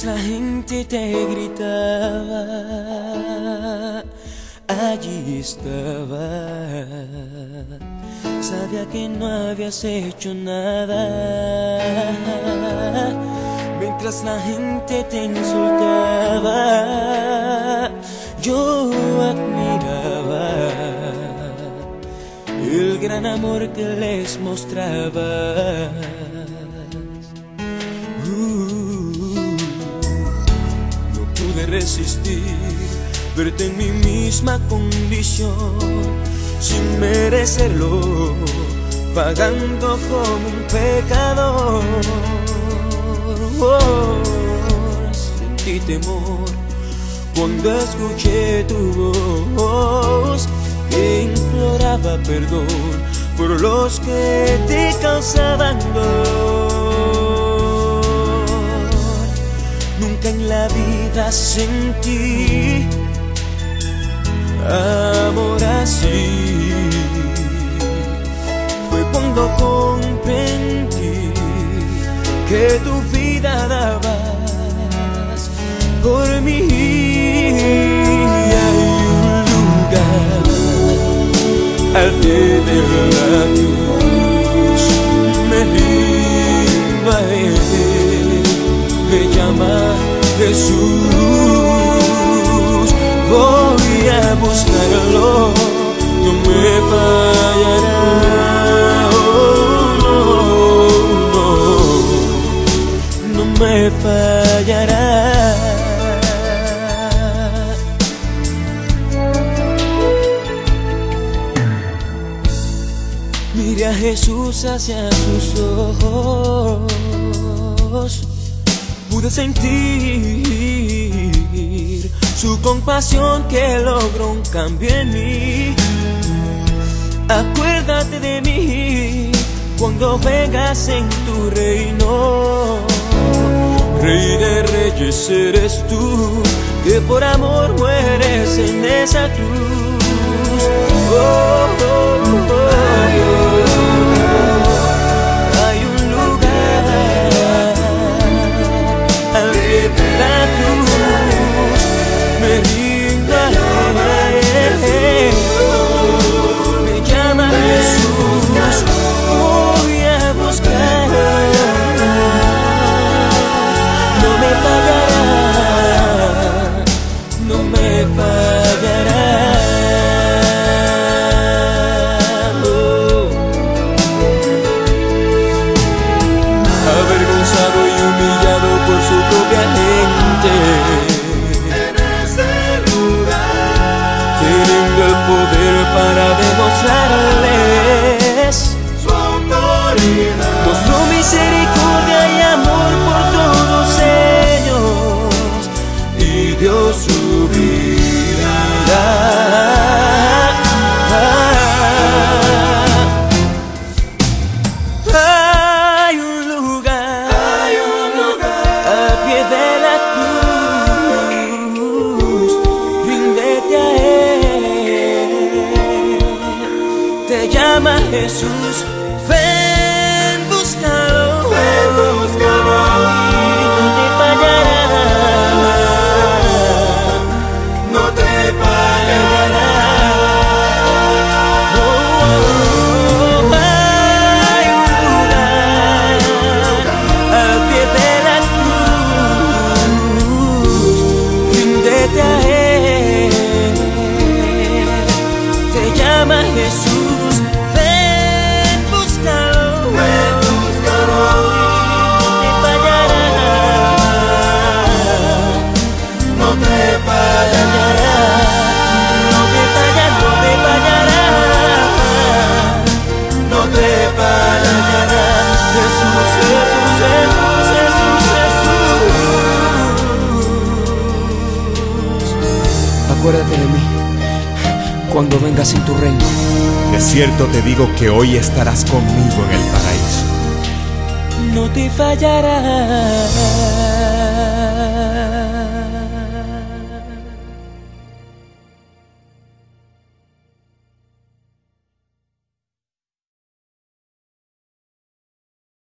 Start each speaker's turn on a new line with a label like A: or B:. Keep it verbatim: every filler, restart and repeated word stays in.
A: Mientras la gente te gritaba, allí estaba. Sabía que no habías hecho nada. Mientras la gente te insultaba, yo admiraba el gran amor que les mostrabas. Resistir, verte en mi misma condición, sin merecerlo, pagando como un pecador. Oh, sentí temor cuando escuché tu voz que imploraba perdón por los que te causaban dolor. Nunca en la vida sentí amor así. Fue cuando comprendí que tu vida dabas por mí. Hay un lugar al pie de la cruz, me rindo a él, me llama Jesús. Voy a buscarlo, no me fallará. Oh, no, no, no me fallará. Miré a Jesús hacia sus ojos, pude sentir su compasión que logró un cambio en mí. Acuérdate de mí cuando vengas en tu reino. Rey de reyes eres tú, que por amor mueres en esa cruz. Oh, oh, oh, oh. Hay un lugar al pie de la cruz, me rindo a él, me llama Jesús. Voy a buscarlo, no me fallará, no me fallará. Avergonzado y humillado por su propia gente, en ese lugar, teniendo el poder para demostrarles su autoridad, mostró misericordia y amor por todos ellos y dio su vida. Jesús, ven, búscalo, ven, búscalo, y no te fallará, no te fallará. Oh, oh, hay un lugar al pie de la cruz, ríndete a él, te llama Jesús. Acuérdate de mí cuando vengas en tu reino.
B: De cierto te digo que hoy estarás conmigo en el paraíso.
A: No te fallará.